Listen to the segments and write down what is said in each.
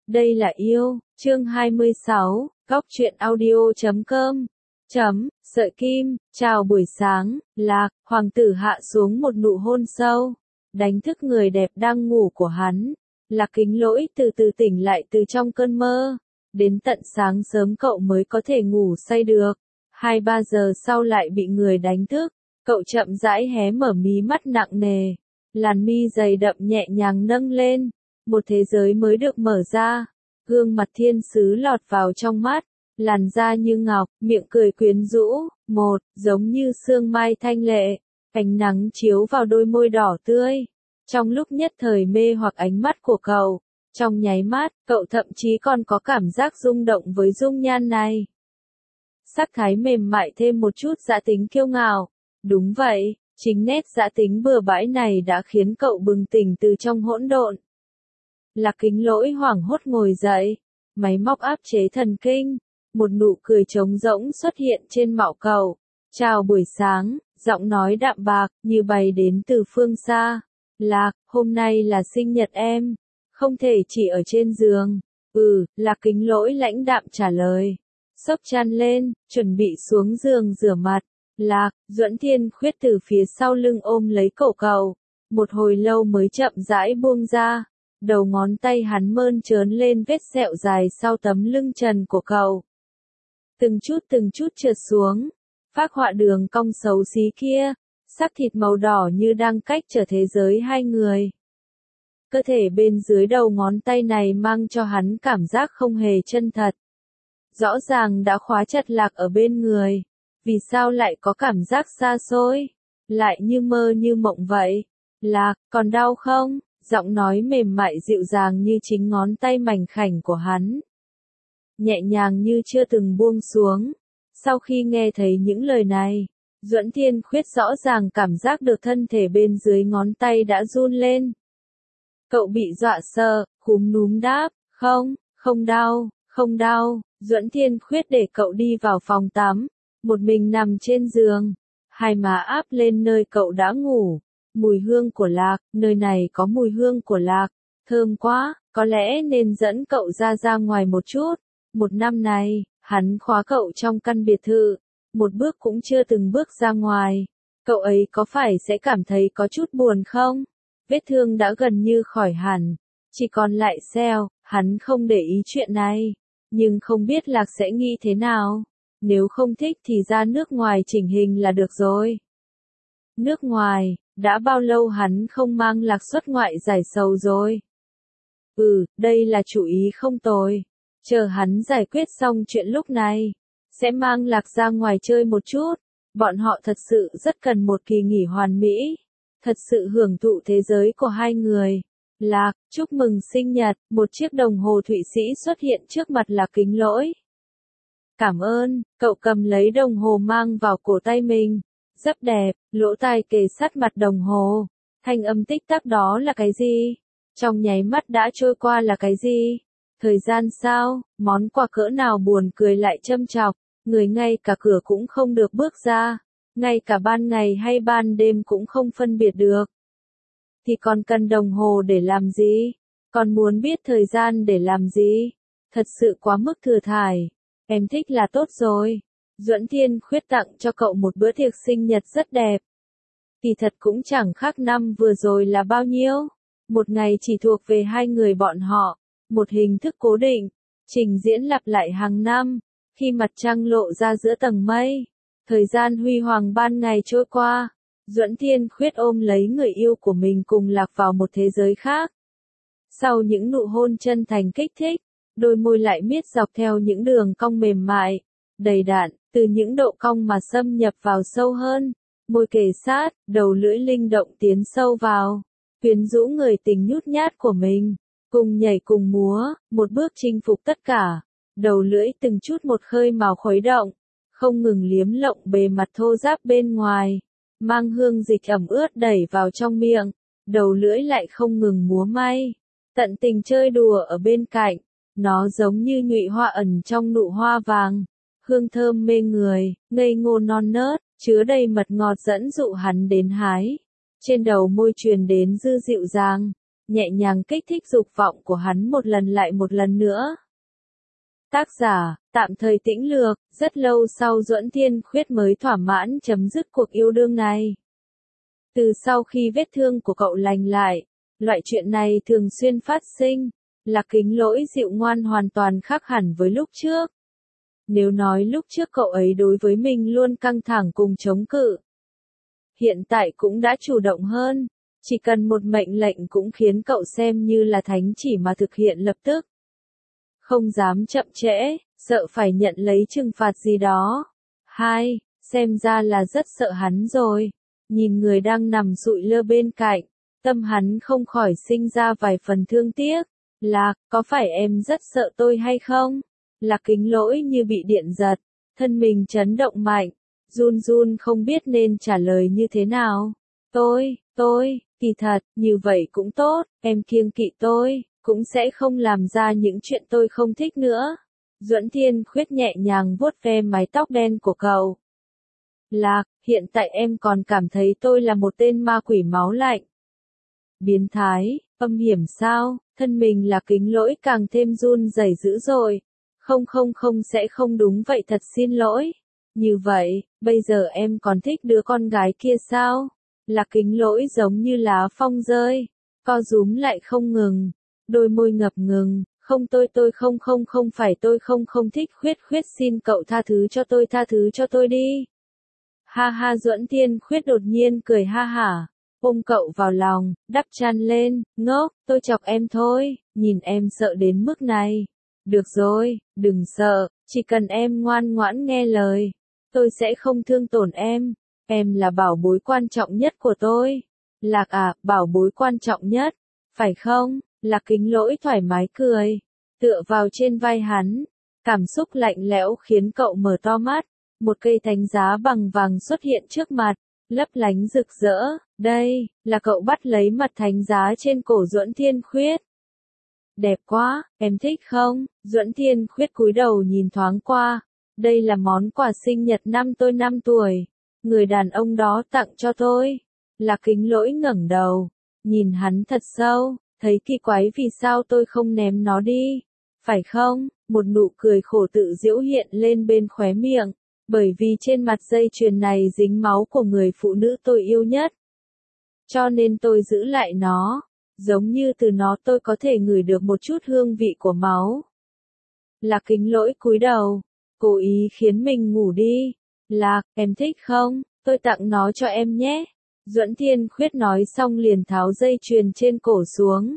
Đây là yêu, chương 26, góc truyện audio.com. Sợi kim, chào buổi sáng, Lạc, hoàng tử hạ xuống một nụ hôn sâu, đánh thức người đẹp đang ngủ của hắn. Lạc Kính Lỗi từ từ tỉnh lại từ trong cơn mơ, đến tận sáng sớm cậu mới có thể ngủ say được. 2-3 giờ sau lại bị người đánh thức, cậu chậm rãi hé mở mí mắt nặng nề, làn mi dày đậm nhẹ nhàng nâng lên, một thế giới mới được mở ra. Gương mặt thiên sứ lọt vào trong mắt, làn da như ngọc, miệng cười quyến rũ, giống như sương mai thanh lệ, ánh nắng chiếu vào đôi môi đỏ tươi. Trong lúc nhất thời mê hoặc ánh mắt của cậu, trong nháy mắt, cậu thậm chí còn có cảm giác rung động với dung nhan này. Sắc thái mềm mại thêm một chút dã tính kiêu ngạo. Đúng vậy, chính nét dã tính bừa bãi này đã khiến cậu bừng tỉnh từ trong hỗn độn. Lạc Kính Lỗi hoảng hốt ngồi dậy, máy móc áp chế thần kinh, một nụ cười trống rỗng xuất hiện trên mạo cậu. Chào buổi sáng, giọng nói đạm bạc, như bay đến từ phương xa. Lạc, hôm nay là sinh nhật em, không thể chỉ ở trên giường. Lạc Kính Lỗi lãnh đạm trả lời. Xốc chăn lên, chuẩn bị xuống giường rửa mặt. Lạc, Duẫn Thiên Khuyết từ phía sau lưng ôm lấy cổ cậu, một hồi lâu mới chậm rãi buông ra. Đầu ngón tay hắn mơn trớn lên vết sẹo dài sau tấm lưng trần của cậu. Từng chút trượt xuống, phác họa đường cong xấu xí kia, sắc thịt màu đỏ như đang cách trở thế giới hai người. Cơ thể bên dưới đầu ngón tay này mang cho hắn cảm giác không hề chân thật. Rõ ràng đã khóa chặt Lạc ở bên người, vì sao lại có cảm giác xa xôi, lại như mơ như mộng vậy. Lạc, còn đau không? Giọng nói mềm mại dịu dàng như chính ngón tay mảnh khảnh của hắn, nhẹ nhàng như chưa từng buông xuống. Sau khi nghe thấy những lời này, Duẫn Thiên Khuyết rõ ràng cảm giác được thân thể bên dưới ngón tay đã run lên. Cậu bị dọa sợ, cúm núm đáp, không đau. Duẫn Thiên Khuyết để cậu đi vào phòng tắm, một mình nằm trên giường, hai má áp lên nơi cậu đã ngủ. Mùi hương của Lạc, nơi này có mùi hương của Lạc, thơm quá, có lẽ nên dẫn cậu ra ngoài một chút. Một năm này, hắn khóa cậu trong căn biệt thự, một bước cũng chưa từng bước ra ngoài. Cậu ấy có phải sẽ cảm thấy có chút buồn không? Vết thương đã gần như khỏi hẳn, chỉ còn lại sẹo, hắn không để ý chuyện này, nhưng không biết Lạc sẽ nghĩ thế nào. Nếu không thích thì ra nước ngoài chỉnh hình là được rồi. Nước ngoài, đã bao lâu hắn không mang Lạc xuất ngoại giải sầu rồi? Đây là chủ ý không tồi. Chờ hắn giải quyết xong chuyện lúc này, sẽ mang Lạc ra ngoài chơi một chút. Bọn họ thật sự rất cần một kỳ nghỉ hoàn mỹ, thật sự hưởng thụ thế giới của hai người. Lạc, chúc mừng sinh nhật. Một chiếc đồng hồ Thụy Sĩ xuất hiện trước mặt Lạc Kính Lỗi. Cảm ơn. Cậu cầm lấy đồng hồ mang vào cổ tay mình. Rất đẹp, lỗ tai kề sát mặt đồng hồ. Thanh âm tích tắc đó là cái gì? Trong nháy mắt đã trôi qua là cái gì? Thời gian sao? Món quà cỡ nào buồn cười lại châm chọc, người ngay cả cửa cũng không được bước ra, ngay cả ban ngày hay ban đêm cũng không phân biệt được. Thì còn cần đồng hồ để làm gì? Còn muốn biết thời gian để làm gì? Thật sự quá mức thừa thải. Em thích là tốt rồi. Duẫn Thiên Khuyết tặng cho cậu một bữa tiệc sinh nhật rất đẹp. Kỳ thật cũng chẳng khác năm vừa rồi là bao nhiêu. Một ngày chỉ thuộc về hai người bọn họ. Một hình thức cố định, trình diễn lặp lại hàng năm. Khi mặt trăng lộ ra giữa tầng mây, thời gian huy hoàng ban ngày trôi qua, Duẫn Thiên Khuyết ôm lấy người yêu của mình cùng lạc vào một thế giới khác. Sau những nụ hôn chân thành kích thích, đôi môi lại miết dọc theo những đường cong mềm mại, đầy đặn, từ những độ cong mà xâm nhập vào sâu hơn, môi kề sát, đầu lưỡi linh động tiến sâu vào, quyến rũ người tình nhút nhát của mình, cùng nhảy cùng múa, một bước chinh phục tất cả, đầu lưỡi từng chút một khơi mào khuấy động, không ngừng liếm lộng bề mặt thô ráp bên ngoài, mang hương dịch ẩm ướt đẩy vào trong miệng, đầu lưỡi lại không ngừng múa may, tận tình chơi đùa ở bên cạnh. Nó giống như nhụy hoa ẩn trong nụ hoa vàng, hương thơm mê người, ngây ngô non nớt, chứa đầy mật ngọt dẫn dụ hắn đến hái. Trên đầu môi truyền đến dư dịu dàng, nhẹ nhàng kích thích dục vọng của hắn một lần lại một lần nữa. Tác giả, tạm thời tĩnh lược, rất lâu sau Duẫn Thiên Khuyết mới thỏa mãn chấm dứt cuộc yêu đương này. Từ sau khi vết thương của cậu lành lại, loại chuyện này thường xuyên phát sinh, Lạc Kính Lỗi dịu ngoan hoàn toàn khác hẳn với lúc trước. Nếu nói lúc trước cậu ấy đối với mình luôn căng thẳng cùng chống cự, hiện tại cũng đã chủ động hơn, chỉ cần một mệnh lệnh cũng khiến cậu xem như là thánh chỉ mà thực hiện lập tức. Không dám chậm trễ, sợ phải nhận lấy trừng phạt gì đó. 2. Xem ra là rất sợ hắn rồi. Nhìn người đang nằm sụi lơ bên cạnh, tâm hắn không khỏi sinh ra vài phần thương tiếc. Lạc, có phải em rất sợ tôi hay không? Lạc Kính Lỗi như bị điện giật, thân mình chấn động mạnh, run run không biết nên trả lời như thế nào. Tôi, kỳ thật, như vậy cũng tốt, em kiêng kỵ tôi, cũng sẽ không làm ra những chuyện tôi không thích nữa. Duẫn Thiên Khuyết nhẹ nhàng vuốt ve mái tóc đen của cậu. Lạc, hiện tại em còn cảm thấy tôi là một tên ma quỷ máu lạnh. Biến thái, âm hiểm sao? Thân mình Lạc Kính Lỗi càng thêm run rẩy dữ dội. Không sẽ không đúng vậy, thật xin lỗi. Như vậy, bây giờ em còn thích đứa con gái kia sao? Lạc Kính Lỗi giống như lá phong rơi, co rúm lại không ngừng, đôi môi ngập ngừng. Không, tôi không phải tôi không thích Khuyết, xin cậu tha thứ cho tôi đi. Ha ha, Duẫn Thiên Khuyết đột nhiên cười ha hả, ôm cậu vào lòng, đắp chăn lên. Ngốc, tôi chọc em thôi, nhìn em sợ đến mức này. Được rồi, đừng sợ, chỉ cần em ngoan ngoãn nghe lời, tôi sẽ không thương tổn em. Em là bảo bối quan trọng nhất của tôi. Lạc à, bảo bối quan trọng nhất, phải không? Lạc Kính Lỗi thoải mái cười, tựa vào trên vai hắn, cảm xúc lạnh lẽo khiến cậu mở to mắt. Một cây thánh giá bằng vàng xuất hiện trước mặt, lấp lánh rực rỡ. Đây là cậu bắt lấy mặt thánh giá trên cổ Duẫn Thiên Khuyết. Đẹp quá, em thích không? Duẫn Thiên Khuyết cúi đầu nhìn thoáng qua. Đây là món quà sinh nhật năm tôi 5 tuổi. Người đàn ông đó tặng cho tôi. Lạc Kính Lỗi ngẩng đầu, nhìn hắn thật sâu, thấy kỳ quái vì sao tôi không ném nó đi. Phải không? Một nụ cười khổ tự giễu hiện lên bên khóe miệng. Bởi vì trên mặt dây chuyền này dính máu của người phụ nữ tôi yêu nhất. Cho nên tôi giữ lại nó. Giống như từ nó tôi có thể ngửi được một chút hương vị của máu. Lạc Kính Lỗi cúi đầu, cố ý khiến mình ngủ đi. Lạc, em thích không? Tôi tặng nó cho em nhé. Duẫn Thiên Khuyết nói xong liền tháo dây chuyền trên cổ xuống.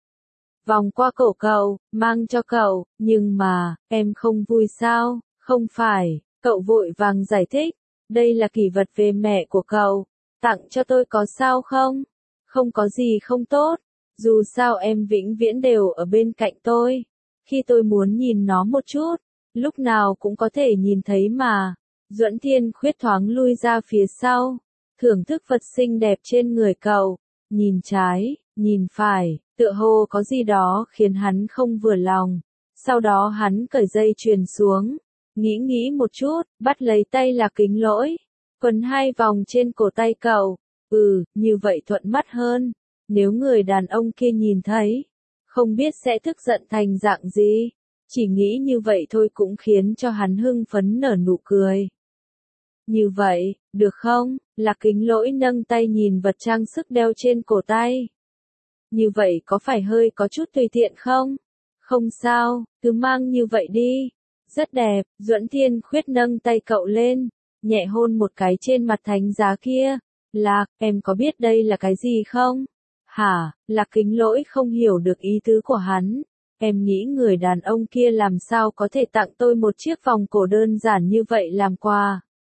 Vòng qua cổ cậu, mang cho cậu, nhưng mà, em không vui sao? Không phải, cậu vội vàng giải thích. Đây là kỷ vật về mẹ của cậu, tặng cho tôi có sao không? Không có gì không tốt. Dù sao em vĩnh viễn đều ở bên cạnh tôi. Khi tôi muốn nhìn nó một chút, lúc nào cũng có thể nhìn thấy mà. Duẫn Thiên Khuyết thoáng lui ra phía sau, thưởng thức vật xinh đẹp trên người cậu. Nhìn trái, nhìn phải, tựa hồ có gì đó khiến hắn không vừa lòng. Sau đó hắn cởi dây chuyền xuống, nghĩ một chút, bắt lấy tay Lạc Kính Lỗi, quấn 2 vòng trên cổ tay cậu. Như vậy thuận mắt hơn. Nếu người đàn ông kia nhìn thấy, không biết sẽ tức giận thành dạng gì. Chỉ nghĩ như vậy thôi cũng khiến cho hắn hưng phấn nở nụ cười. Như vậy, được không? Lạc Kính Lỗi nâng tay nhìn vật trang sức đeo trên cổ tay. Như vậy có phải hơi có chút tùy tiện không? Không sao, cứ mang như vậy đi. Rất đẹp. Duẫn Thiên Khuyết nâng tay cậu lên, nhẹ hôn một cái trên mặt thánh giá kia. Lạc, em có biết đây là cái gì không? Hả? Lạc Kính Lỗi không hiểu được ý tứ của hắn. Em nghĩ người đàn ông kia làm sao có thể tặng tôi một chiếc vòng cổ đơn giản như vậy làm quà.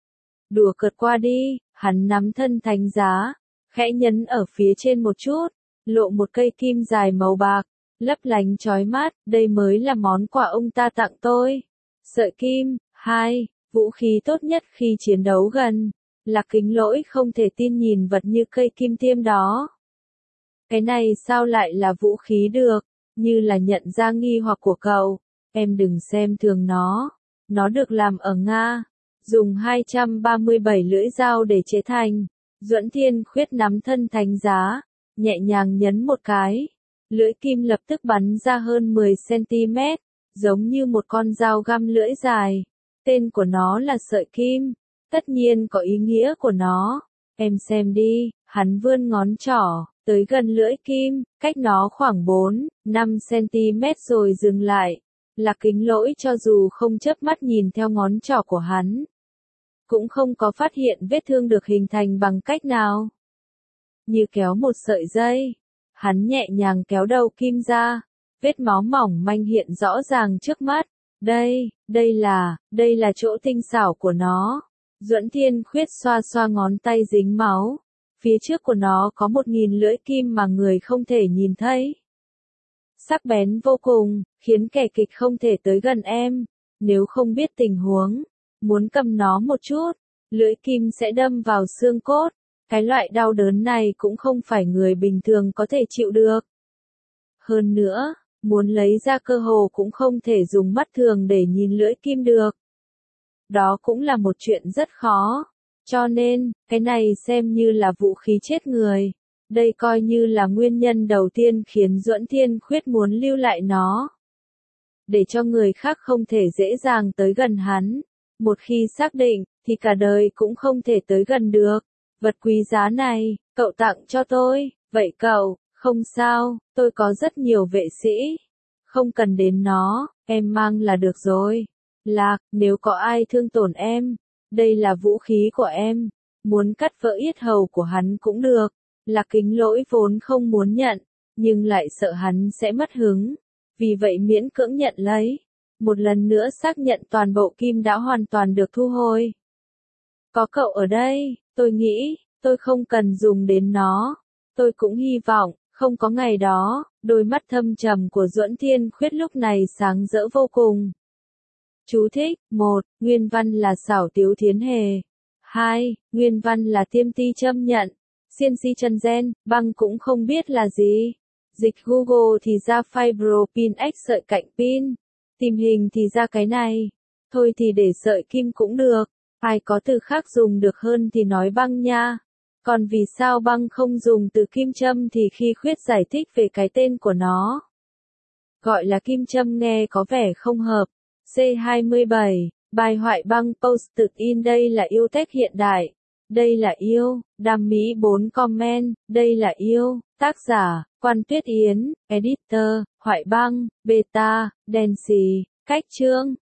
Đùa cợt qua đi. Hắn nắm thân thánh giá, khẽ nhấn ở phía trên một chút, lộ một cây kim dài màu bạc, lấp lánh chói mắt. Đây mới là món quà ông ta tặng tôi. Sợi kim. 2. Vũ khí tốt nhất khi chiến đấu gần. Lạc Kính Lỗi không thể tin nhìn vật như cây kim tiêm đó. Cái này sao lại là vũ khí được? Như là nhận ra nghi hoặc của cậu. Em đừng xem thường nó. Nó được làm ở Nga. Dùng 237 lưỡi dao để chế thành. Duẫn Thiên Khuyết nắm thân thánh giá, nhẹ nhàng nhấn một cái. Lưỡi kim lập tức bắn ra hơn 10 cm, giống như một con dao găm lưỡi dài. Tên của nó là sợi kim, tất nhiên có ý nghĩa của nó. Em xem đi, hắn vươn ngón trỏ, tới gần lưỡi kim, cách nó khoảng 4-5 cm rồi dừng lại. Lạc Kính Lỗi cho dù không chớp mắt nhìn theo ngón trỏ của hắn, cũng không có phát hiện vết thương được hình thành bằng cách nào. Như kéo một sợi dây, hắn nhẹ nhàng kéo đầu kim ra, vết máu mỏng manh hiện rõ ràng trước mắt. Đây là chỗ tinh xảo của nó. Duẫn Thiên Khuyết xoa xoa ngón tay dính máu. Phía trước của nó có 1000 lưỡi kim mà người không thể nhìn thấy. Sắc bén vô cùng, khiến kẻ kịch không thể tới gần em. Nếu không biết tình huống, muốn cầm nó một chút, lưỡi kim sẽ đâm vào xương cốt. Cái loại đau đớn này cũng không phải người bình thường có thể chịu được. Hơn nữa, muốn lấy ra cơ hồ cũng không thể dùng mắt thường để nhìn lưỡi kim được. Đó cũng là một chuyện rất khó. Cho nên, cái này xem như là vũ khí chết người. Đây coi như là nguyên nhân đầu tiên khiến Duẫn Thiên Khuyết muốn lưu lại nó. Để cho người khác không thể dễ dàng tới gần hắn. Một khi xác định, thì cả đời cũng không thể tới gần được. Vật quý giá này, cậu tặng cho tôi. Vậy cậu, không sao, tôi có rất nhiều vệ sĩ. Không cần đến nó, em mang là được rồi. Lạc, nếu có ai thương tổn em, đây là vũ khí của em. Muốn cắt vỡ yết hầu của hắn cũng được. Lạc Kính Lỗi vốn không muốn nhận, nhưng lại sợ hắn sẽ mất hứng. Vì vậy miễn cưỡng nhận lấy. Một lần nữa xác nhận toàn bộ kim đã hoàn toàn được thu hồi. Có cậu ở đây, tôi nghĩ, tôi không cần dùng đến nó. Tôi cũng hy vọng, không có ngày đó. Đôi mắt thâm trầm của Duẫn Thiên Khuyết lúc này sáng rỡ vô cùng. Chú thích: 1. Nguyên văn là xảo tiếu thiến hề. 2. Nguyên văn là tiêm ti châm nhận. Xiên si chân gen, băng cũng không biết là gì. Dịch Google thì ra fibro pin X sợi cạnh pin. Tìm hình thì ra cái này. Thôi thì để sợi kim cũng được. Ai có từ khác dùng được hơn thì nói băng nha. Còn vì sao băng không dùng từ kim châm thì khi Khuyết giải thích về cái tên của nó. Gọi là kim châm nghe có vẻ không hợp. C27, bài hoại băng post-it đây là yêu tech hiện đại. Đây là yêu, đam mỹ 4 comment, đây là yêu, tác giả, Quan Tuyết Yến, editor, hoại băng, beta, đèn xì, cách chương.